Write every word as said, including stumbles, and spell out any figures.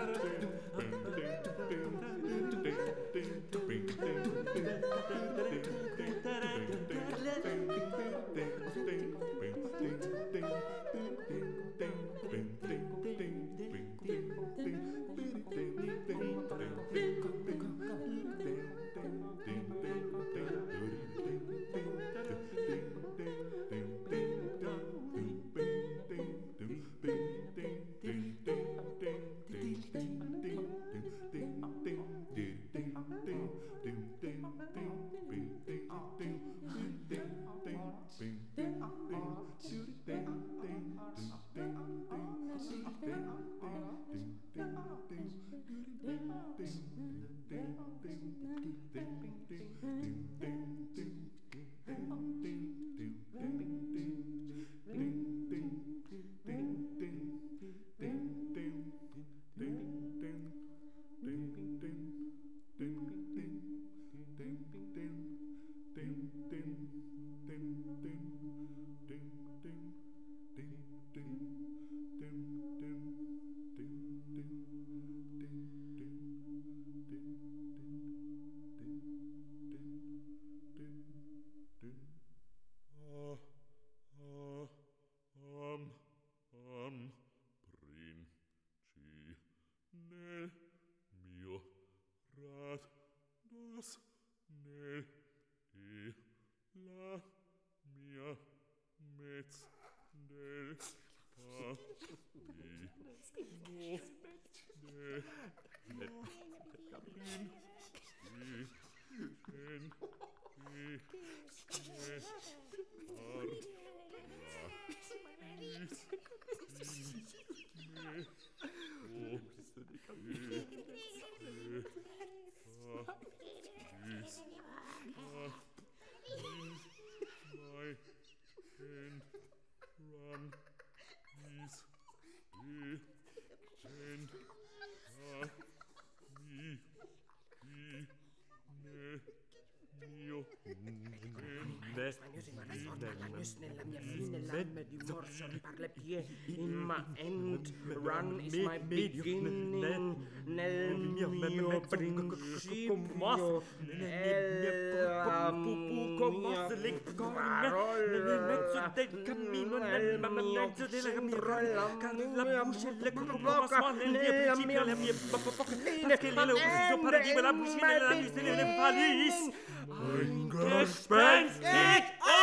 Nella mia fine lame di morso per le pie, in my end run is my beginning, nel mio principio è la mia parola, nel mezzo del cammino, nel mezzo della mia bocca, nella mia bocca, che lì lo paradigma, la buscina, la buscina, le palisse, ein Gespenst geht